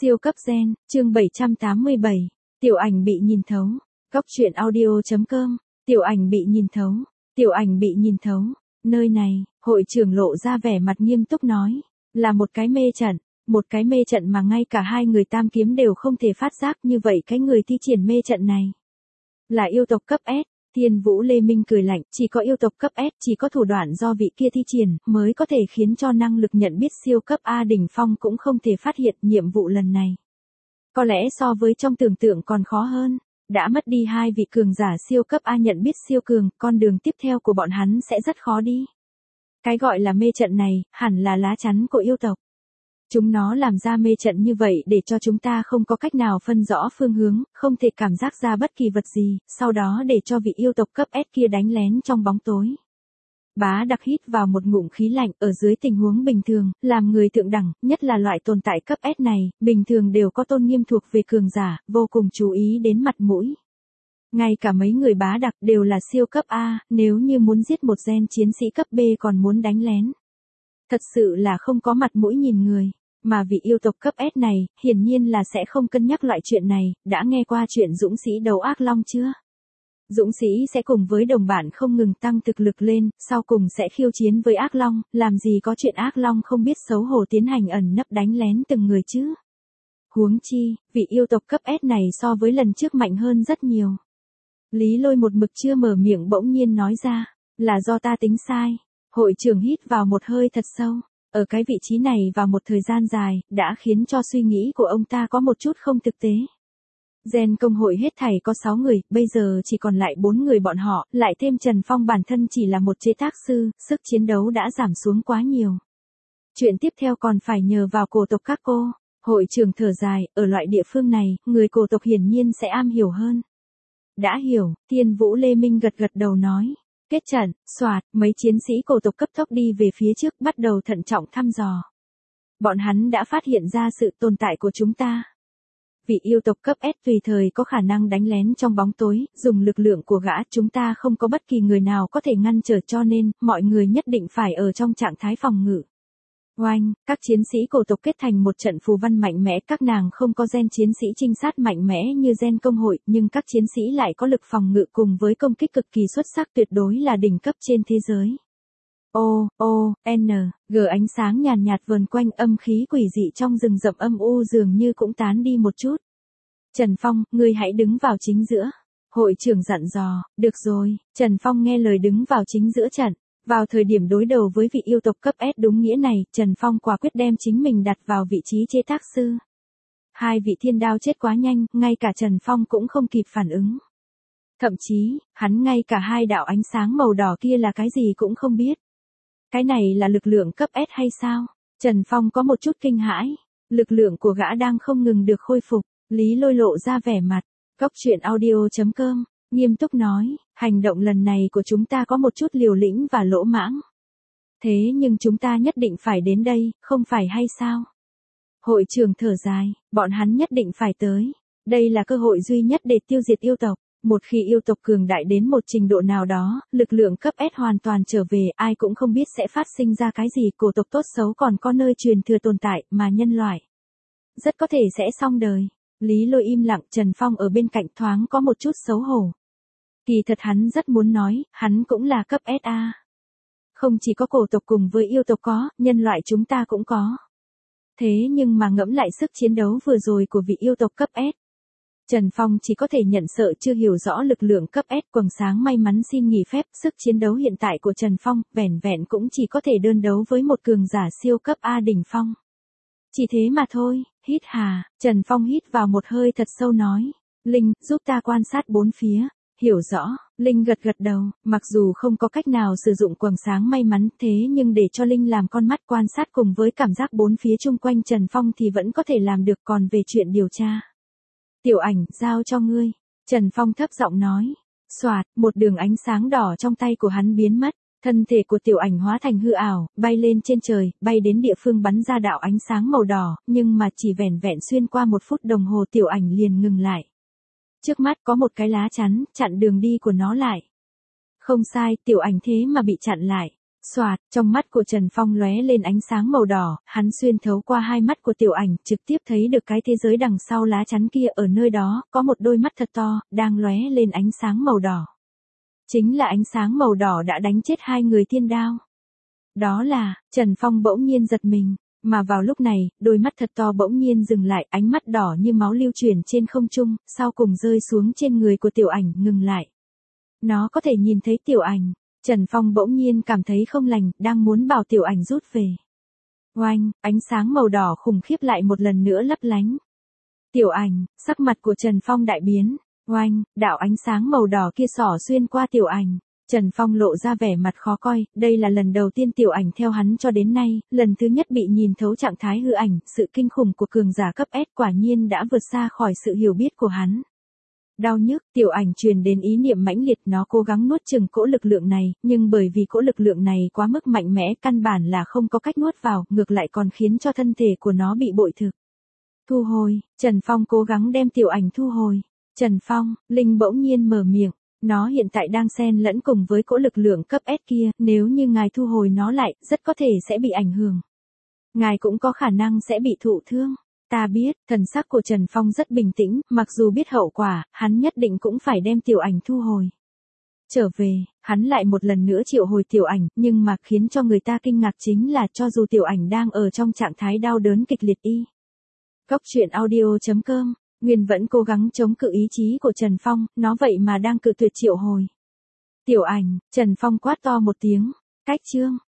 Siêu cấp gen, chương 787, tiểu ảnh bị nhìn thấu. Góc truyện audio.com, tiểu ảnh bị nhìn thấu, tiểu ảnh bị nhìn thấu. Nơi này, hội trưởng lộ ra vẻ mặt nghiêm túc nói, là một cái mê trận mà ngay cả hai người tam kiếm đều không thể phát giác, như vậy cái người thi triển mê trận này là yêu tộc cấp S. Thiên Vũ Lê Minh cười lạnh, chỉ có yêu tộc cấp S, chỉ có thủ đoạn do vị kia thi triển, mới có thể khiến cho năng lực nhận biết siêu cấp A đỉnh phong cũng không thể phát hiện. Nhiệm vụ lần này có lẽ so với trong tưởng tượng còn khó hơn. Đã mất đi hai vị cường giả siêu cấp A nhận biết siêu cường, con đường tiếp theo của bọn hắn sẽ rất khó đi. Cái gọi là mê trận này, hẳn là lá chắn của yêu tộc. Chúng nó làm ra mê trận như vậy để cho chúng ta không có cách nào phân rõ phương hướng, không thể cảm giác ra bất kỳ vật gì, sau đó để cho vị yêu tộc cấp S kia đánh lén trong bóng tối. Bá Đặc hít vào một ngụm khí lạnh, ở dưới tình huống bình thường, làm người thượng đẳng, nhất là loại tồn tại cấp S này, bình thường đều có tôn nghiêm thuộc về cường giả, vô cùng chú ý đến mặt mũi. Ngay cả mấy người Bá Đặc đều là siêu cấp A, nếu như muốn giết một gen chiến sĩ cấp B còn muốn đánh lén. Thật sự là không có mặt mũi nhìn người. Mà vị yêu tộc cấp S này, hiển nhiên là sẽ không cân nhắc loại chuyện này. Đã nghe qua chuyện dũng sĩ đấu ác long chưa? Dũng sĩ sẽ cùng với đồng bạn không ngừng tăng thực lực lên, sau cùng sẽ khiêu chiến với ác long, làm gì có chuyện ác long không biết xấu hổ tiến hành ẩn nấp đánh lén từng người chứ. Huống chi, vị yêu tộc cấp S này so với lần trước mạnh hơn rất nhiều. Lý Lôi một mực chưa mở miệng bỗng nhiên nói ra, là do ta tính sai. Hội trưởng hít vào một hơi thật sâu. Ở cái vị trí này vào một thời gian dài, đã khiến cho suy nghĩ của ông ta có một chút không thực tế. Gen công hội hết thảy có 6 người, bây giờ chỉ còn lại 4 người bọn họ, lại thêm Trần Phong bản thân chỉ là một chế tác sư, sức chiến đấu đã giảm xuống quá nhiều. Chuyện tiếp theo còn phải nhờ vào cổ tộc các cô. Hội trưởng thở dài, ở loại địa phương này, người cổ tộc hiển nhiên sẽ am hiểu hơn. Đã hiểu, Thiên Vũ Lê Minh gật gật đầu nói. Kết trận, soạt, mấy chiến sĩ cổ tộc cấp tốc đi về phía trước, bắt đầu thận trọng thăm dò. Bọn hắn đã phát hiện ra sự tồn tại của chúng ta. Vị yêu tộc cấp S tùy thời có khả năng đánh lén trong bóng tối, dùng lực lượng của gã, chúng ta không có bất kỳ người nào có thể ngăn trở, cho nên, mọi người nhất định phải ở trong trạng thái phòng ngự. Oanh, các chiến sĩ cổ tộc kết thành một trận phù văn mạnh mẽ, các nàng không có gen chiến sĩ trinh sát mạnh mẽ như gen công hội, nhưng các chiến sĩ lại có lực phòng ngự cùng với công kích cực kỳ xuất sắc, tuyệt đối là đỉnh cấp trên thế giới. G ánh sáng nhàn nhạt vờn quanh, âm khí quỷ dị trong rừng rậm âm u dường như cũng tán đi một chút. Trần Phong, ngươi hãy đứng vào chính giữa. Hội trưởng dặn dò, được rồi, Trần Phong nghe lời đứng vào chính giữa trận. Vào thời điểm đối đầu với vị yêu tộc cấp S đúng nghĩa này, Trần Phong quả quyết đem chính mình đặt vào vị trí chế tác sư. Hai vị thiên đao chết quá nhanh, ngay cả Trần Phong cũng không kịp phản ứng. Thậm chí, hắn ngay cả hai đạo ánh sáng màu đỏ kia là cái gì cũng không biết. Cái này là lực lượng cấp S hay sao? Trần Phong có một chút kinh hãi. Lực lượng của gã đang không ngừng được khôi phục. Lý Lôi lộ ra vẻ mặt. Góc truyện audio.com, nghiêm túc nói, hành động lần này của chúng ta có một chút liều lĩnh và lỗ mãng. Thế nhưng chúng ta nhất định phải đến đây, không phải hay sao? Hội trưởng thở dài, bọn hắn nhất định phải tới. Đây là cơ hội duy nhất để tiêu diệt yêu tộc. Một khi yêu tộc cường đại đến một trình độ nào đó, lực lượng cấp S hoàn toàn trở về, ai cũng không biết sẽ phát sinh ra cái gì, cổ tộc tốt xấu còn có nơi truyền thừa tồn tại, mà nhân loại rất có thể sẽ xong đời. Lý Lôi im lặng, Trần Phong ở bên cạnh thoáng có một chút xấu hổ. Kỳ thật hắn rất muốn nói, hắn cũng là cấp SA. Không chỉ có cổ tộc cùng với yêu tộc có, nhân loại chúng ta cũng có. Thế nhưng mà ngẫm lại sức chiến đấu vừa rồi của vị yêu tộc cấp S. Trần Phong chỉ có thể nhận sợ, chưa hiểu rõ lực lượng cấp S. Quầng sáng may mắn xin nghỉ phép, sức chiến đấu hiện tại của Trần Phong, vẻn vẹn cũng chỉ có thể đơn đấu với một cường giả siêu cấp A đỉnh phong. Chỉ thế mà thôi, hít hà, Trần Phong hít vào một hơi thật sâu nói. Linh, giúp ta quan sát bốn phía. Hiểu rõ, Linh gật gật đầu, mặc dù không có cách nào sử dụng quầng sáng may mắn, thế nhưng để cho Linh làm con mắt quan sát cùng với cảm giác bốn phía chung quanh Trần Phong thì vẫn có thể làm được, còn về chuyện điều tra. Tiểu ảnh, giao cho ngươi. Trần Phong thấp giọng nói. Soạt, một đường ánh sáng đỏ trong tay của hắn biến mất. Thân thể của tiểu ảnh hóa thành hư ảo, bay lên trên trời, bay đến địa phương bắn ra đạo ánh sáng màu đỏ, nhưng mà chỉ vẻn vẹn xuyên qua 1 phút đồng hồ tiểu ảnh liền ngừng lại. Trước mắt có một cái lá chắn, chặn đường đi của nó lại. Không sai, tiểu ảnh thế mà bị chặn lại. Soạt, trong mắt của Trần Phong lóe lên ánh sáng màu đỏ, hắn xuyên thấu qua hai mắt của Tiểu Ảnh, trực tiếp thấy được cái thế giới đằng sau lá chắn kia, ở nơi đó, có một đôi mắt thật to, đang lóe lên ánh sáng màu đỏ. Chính là ánh sáng màu đỏ đã đánh chết hai người thiên đao. Đó là, Trần Phong bỗng nhiên giật mình, mà vào lúc này, đôi mắt thật to bỗng nhiên dừng lại, ánh mắt đỏ như máu lưu chuyển trên không trung, sau cùng rơi xuống trên người của Tiểu Ảnh, ngừng lại. Nó có thể nhìn thấy Tiểu Ảnh. Trần Phong bỗng nhiên cảm thấy không lành, đang muốn bảo Tiểu Ảnh rút về. Oanh, ánh sáng màu đỏ khủng khiếp lại một lần nữa lấp lánh. Tiểu Ảnh, sắc mặt của Trần Phong đại biến. Oanh, đạo ánh sáng màu đỏ kia xỏ xuyên qua Tiểu Ảnh. Trần Phong lộ ra vẻ mặt khó coi, đây là lần đầu tiên Tiểu Ảnh theo hắn cho đến nay, lần thứ nhất bị nhìn thấu trạng thái hư ảnh, sự kinh khủng của cường giả cấp S quả nhiên đã vượt xa khỏi sự hiểu biết của hắn. Đau nhức, Tiểu Ảnh truyền đến ý niệm mãnh liệt, nó cố gắng nuốt chửng cỗ lực lượng này, nhưng bởi vì cỗ lực lượng này quá mức mạnh mẽ, căn bản là không có cách nuốt vào, ngược lại còn khiến cho thân thể của nó bị bội thực. Thu hồi, Trần Phong cố gắng đem Tiểu Ảnh thu hồi. Trần Phong, Linh bỗng nhiên mở miệng, nó hiện tại đang xen lẫn cùng với cỗ lực lượng cấp S kia, nếu như ngài thu hồi nó lại, rất có thể sẽ bị ảnh hưởng. Ngài cũng có khả năng sẽ bị thụ thương. Ta biết, thần sắc của Trần Phong rất bình tĩnh, mặc dù biết hậu quả, hắn nhất định cũng phải đem Tiểu Ảnh thu hồi. Trở về, hắn lại một lần nữa triệu hồi Tiểu Ảnh, nhưng mà khiến cho người ta kinh ngạc chính là cho dù Tiểu Ảnh đang ở trong trạng thái đau đớn kịch liệt y. Cốc truyện audio.com, Nguyên vẫn cố gắng chống cự ý chí của Trần Phong, nó vậy mà đang cự tuyệt triệu hồi. Tiểu Ảnh, Trần Phong quát to một tiếng, cách chương.